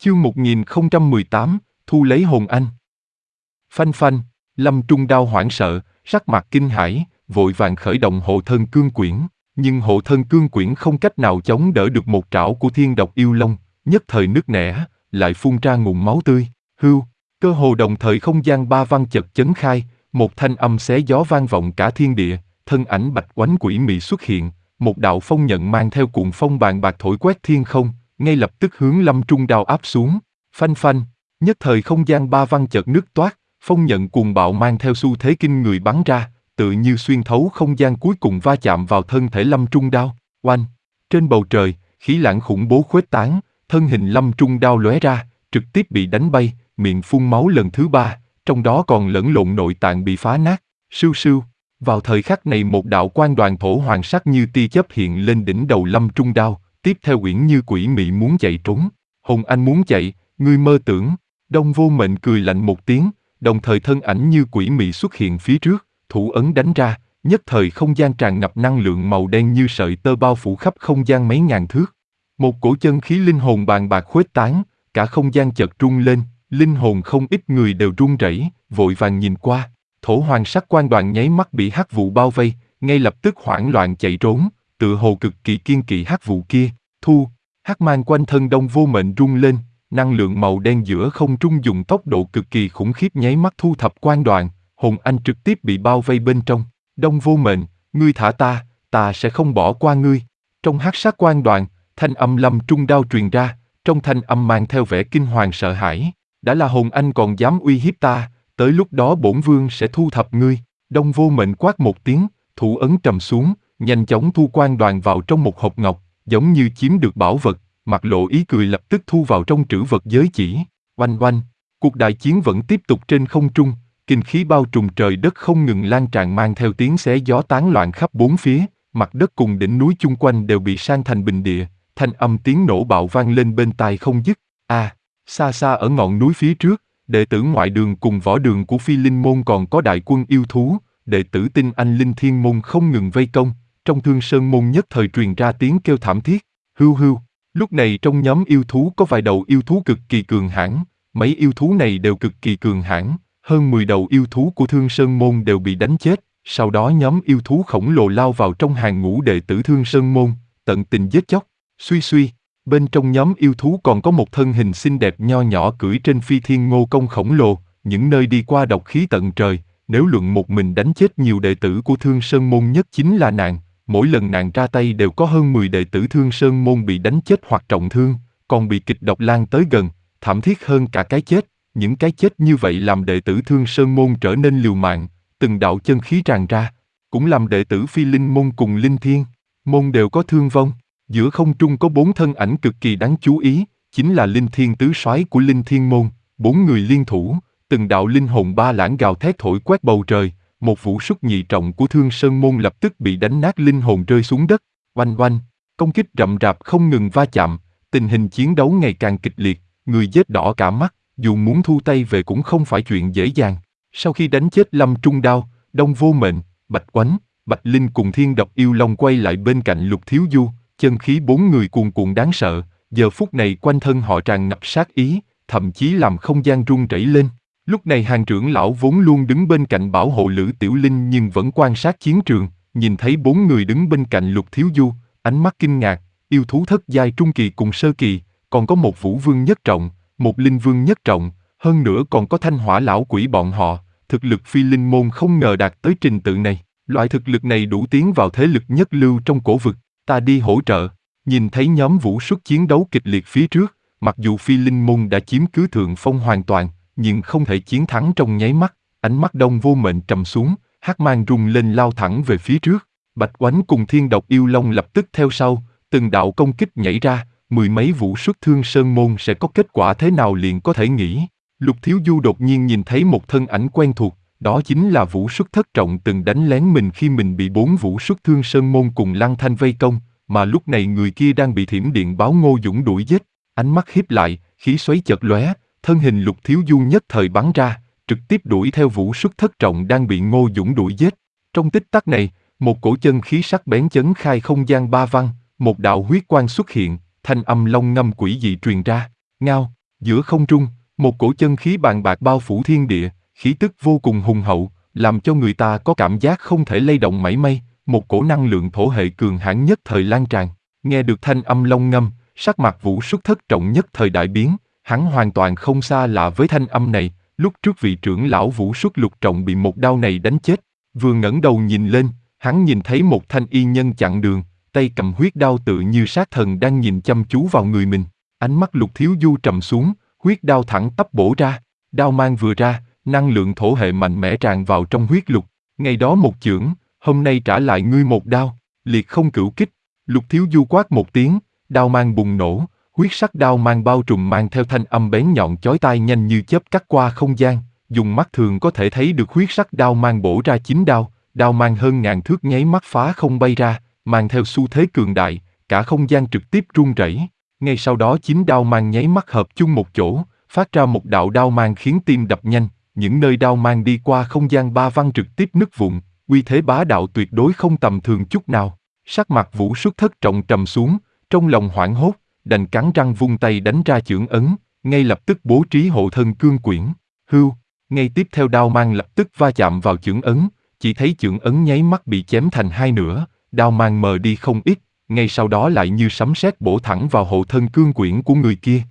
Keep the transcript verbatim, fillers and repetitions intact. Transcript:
Chương một nghìn không trăm mười tám, thu lấy hồn anh. Phanh phanh, Lâm Trung Đao hoảng sợ, sắc mặt kinh hãi, vội vàng khởi động hộ thân cương quyển, nhưng hộ thân cương quyển không cách nào chống đỡ được một trảo của thiên độc yêu long, nhất thời nứt nẻ, lại phun ra nguồn máu tươi. Hưu, cơ hồ đồng thời không gian ba văn chợt chấn khai, một thanh âm xé gió vang vọng cả thiên địa, thân ảnh bạch oánh quỷ mị xuất hiện, một đạo phong nhận mang theo cuộn phong bàn bạc thổi quét thiên không, ngay lập tức hướng Lâm Trung Đao áp xuống. Phanh phanh, nhất thời không gian ba văn chợt nứt toác, phong nhận cuồng bạo mang theo xu thế kinh người bắn ra, tự như xuyên thấu không gian cuối cùng va chạm vào thân thể Lâm Trung Đao. Oanh! Trên bầu trời, khí lãng khủng bố khuếch tán, thân hình Lâm Trung Đao lóe ra, trực tiếp bị đánh bay, miệng phun máu lần thứ ba, trong đó còn lẫn lộn nội tạng bị phá nát. Sưu sưu! Vào thời khắc này một đạo quang đoàn thổ hoàng sắc như tia chớp hiện lên đỉnh đầu Lâm Trung Đao, tiếp theo Uyển Như quỷ mị muốn chạy trốn. Hồn Anh muốn chạy, ngươi mơ tưởng. Đông Vô Mệnh cười lạnh một tiếng, đồng thời thân ảnh như quỷ mị xuất hiện phía trước, thủ ấn đánh ra, nhất thời không gian tràn ngập năng lượng màu đen như sợi tơ bao phủ khắp không gian mấy ngàn thước. Một cổ chân khí linh hồn bàn bạc khuếch tán, cả không gian chợt rung lên, linh hồn không ít người đều run rẩy, vội vàng nhìn qua. Thổ hoàng sắc quang đoàn nháy mắt bị hắc vụ bao vây, ngay lập tức hoảng loạn chạy trốn, tựa hồ cực kỳ kiên kỵ hắc vụ kia. Thu, hắc mang quanh thân Đông Vô Mệnh rung lên, năng lượng màu đen giữa không trung dùng tốc độ cực kỳ khủng khiếp nháy mắt thu thập quang đoàn, hồn anh trực tiếp bị bao vây bên trong. Đông Vô Mệnh, ngươi thả ta, ta sẽ không bỏ qua ngươi. Trong hắc sắc quang đoàn, thanh âm Lâm Trung Đao truyền ra, trong thanh âm mang theo vẻ kinh hoàng sợ hãi. Đã là hồn anh còn dám uy hiếp ta, tới lúc đó bổn vương sẽ thu thập ngươi. Đông Vô Mệnh quát một tiếng, thủ ấn trầm xuống, nhanh chóng thu quang đoàn vào trong một hộp ngọc, giống như chiếm được bảo vật, mặt lộ ý cười lập tức thu vào trong trữ vật giới chỉ. Oanh oanh, cuộc đại chiến vẫn tiếp tục trên không trung, kinh khí bao trùm trời đất không ngừng lan tràn mang theo tiếng xé gió tán loạn khắp bốn phía, mặt đất cùng đỉnh núi chung quanh đều bị san thành bình địa, thanh âm tiếng nổ bạo vang lên bên tai không dứt. À, xa xa ở ngọn núi phía trước, đệ tử ngoại đường cùng võ đường của Phi Linh môn còn có đại quân yêu thú, đệ tử Tinh Anh Linh Thiên môn không ngừng vây công, trong Thương Sơn môn nhất thời truyền ra tiếng kêu thảm thiết. Hưu hưu. Lúc này trong nhóm yêu thú có vài đầu yêu thú cực kỳ cường hãn, mấy yêu thú này đều cực kỳ cường hãn, hơn mười đầu yêu thú của Thương Sơn môn đều bị đánh chết, sau đó nhóm yêu thú khổng lồ lao vào trong hàng ngũ đệ tử Thương Sơn môn, tận tình giết chóc. Suy suy, bên trong nhóm yêu thú còn có một thân hình xinh đẹp nho nhỏ cưỡi trên phi thiên ngô công khổng lồ, những nơi đi qua độc khí tận trời, nếu luận một mình đánh chết nhiều đệ tử của Thương Sơn môn nhất chính là nàng. Mỗi lần nàng ra tay đều có hơn mười đệ tử Thương Sơn môn bị đánh chết hoặc trọng thương, còn bị kịch độc lan tới gần, thảm thiết hơn cả cái chết. Những cái chết như vậy làm đệ tử Thương Sơn môn trở nên liều mạng, từng đạo chân khí tràn ra, cũng làm đệ tử Phi Linh môn cùng Linh Thiên môn đều có thương vong. Giữa không trung có bốn thân ảnh cực kỳ đáng chú ý, chính là Linh Thiên tứ soái của Linh Thiên môn, bốn người liên thủ, từng đạo linh hồn ba lãng gào thét thổi quét bầu trời. Một vũ súc nhị trọng của Thương Sơn môn lập tức bị đánh nát linh hồn rơi xuống đất. Oanh oanh, công kích rậm rạp không ngừng va chạm, tình hình chiến đấu ngày càng kịch liệt, người giết đỏ cả mắt, dù muốn thu tay về cũng không phải chuyện dễ dàng. Sau khi đánh chết Lâm Trung Đao, Đông Vô Mệnh, Bạch Oánh, Bạch Linh cùng Thiên Độc Yêu Long quay lại bên cạnh Lục Thiếu Du, chân khí bốn người cuồn cuộn đáng sợ, giờ phút này quanh thân họ tràn ngập sát ý, thậm chí làm không gian rung rẩy lên. Lúc này Hàng trưởng lão vốn luôn đứng bên cạnh bảo hộ Lữ Tiểu Linh nhưng vẫn quan sát chiến trường, nhìn thấy bốn người đứng bên cạnh Lục Thiếu Du, ánh mắt kinh ngạc, yêu thú thất giai trung kỳ cùng sơ kỳ, còn có một vũ vương nhất trọng, một linh vương nhất trọng, hơn nữa còn có thanh hỏa lão quỷ bọn họ, thực lực Phi Linh môn không ngờ đạt tới trình tự này, loại thực lực này đủ tiến vào thế lực nhất lưu trong cổ vực, ta đi hỗ trợ. Nhìn thấy nhóm vũ xuất chiến đấu kịch liệt phía trước, mặc dù Phi Linh môn đã chiếm cứ thượng phong hoàn toàn, nhưng không thể chiến thắng trong nháy mắt, ánh mắt Đông Vô Mệnh trầm xuống, hắc mang rung lên lao thẳng về phía trước. Bạch Oánh cùng Thiên Độc Yêu Long lập tức theo sau, từng đạo công kích nhảy ra, mười mấy vũ xuất Thương Sơn môn sẽ có kết quả thế nào liền có thể nghĩ. Lục Thiếu Du đột nhiên nhìn thấy một thân ảnh quen thuộc, đó chính là vũ xuất thất trọng từng đánh lén mình khi mình bị bốn vũ xuất Thương Sơn môn cùng Lăng Thanh vây công, mà lúc này người kia đang bị Thiểm Điện Báo Ngô Dũng đuổi giết. Ánh mắt híp lại, khí xoáy chợt lóe, thân hình Lục Thiếu Du nhất thời bắn ra, trực tiếp đuổi theo vũ xuất thất trọng đang bị Ngô Dũng đuổi giết. Trong tích tắc này, một cổ chân khí sắc bén chấn khai không gian ba văn, một đạo huyết quang xuất hiện, thanh âm long ngâm quỷ dị truyền ra. Ngao, Giữa không trung, một cổ chân khí bàn bạc bao phủ thiên địa, khí tức vô cùng hùng hậu, làm cho người ta có cảm giác không thể lay động mảy may, một cổ năng lượng thổ hệ cường hãn nhất thời lan tràn. Nghe được thanh âm long ngâm, sắc mặt Vũ Xuất Thất Trọng nhất thời đại biến, hắn hoàn toàn không xa lạ với thanh âm này, lúc trước vị trưởng lão Vũ Xuất Lục Trọng bị một đao này đánh chết, vừa ngẩng đầu nhìn lên, hắn nhìn thấy một thanh y nhân chặn đường, tay cầm huyết đao tự như sát thần đang nhìn chăm chú vào người mình. Ánh mắt Lục Thiếu Du trầm xuống, huyết đao thẳng tắp bổ ra, đao mang vừa ra, năng lượng thổ hệ mạnh mẽ tràn vào trong huyết lục. Ngày đó một chưởng, hôm nay trả lại ngươi một đao, liệt không cửu kích. Lục Thiếu Du quát một tiếng, đao mang bùng nổ, huyết sắc đao mang bao trùm mang theo thanh âm bén nhọn chói tai nhanh như chớp cắt qua không gian, dùng mắt thường có thể thấy được huyết sắc đao mang bổ ra chín đao, đao mang hơn ngàn thước nháy mắt phá không bay ra, mang theo xu thế cường đại, cả không gian trực tiếp rung rẩy. Ngay sau đó chín đao mang nháy mắt hợp chung một chỗ, phát ra một đạo đao mang khiến tim đập nhanh, những nơi đao mang đi qua không gian ba văn trực tiếp nứt vụn, uy thế bá đạo tuyệt đối không tầm thường chút nào. Sắc mặt Vũ Xuất Thất Trọng trầm xuống, trong lòng hoảng hốt, đành cắn răng vung tay đánh ra chưởng ấn, ngay lập tức bố trí hộ thân cương quyển. Hưu, ngay tiếp theo đao mang lập tức va chạm vào chưởng ấn, chỉ thấy chưởng ấn nháy mắt bị chém thành hai nửa, đao mang mờ đi không ít, ngay sau đó lại như sấm sét bổ thẳng vào hộ thân cương quyển của người kia.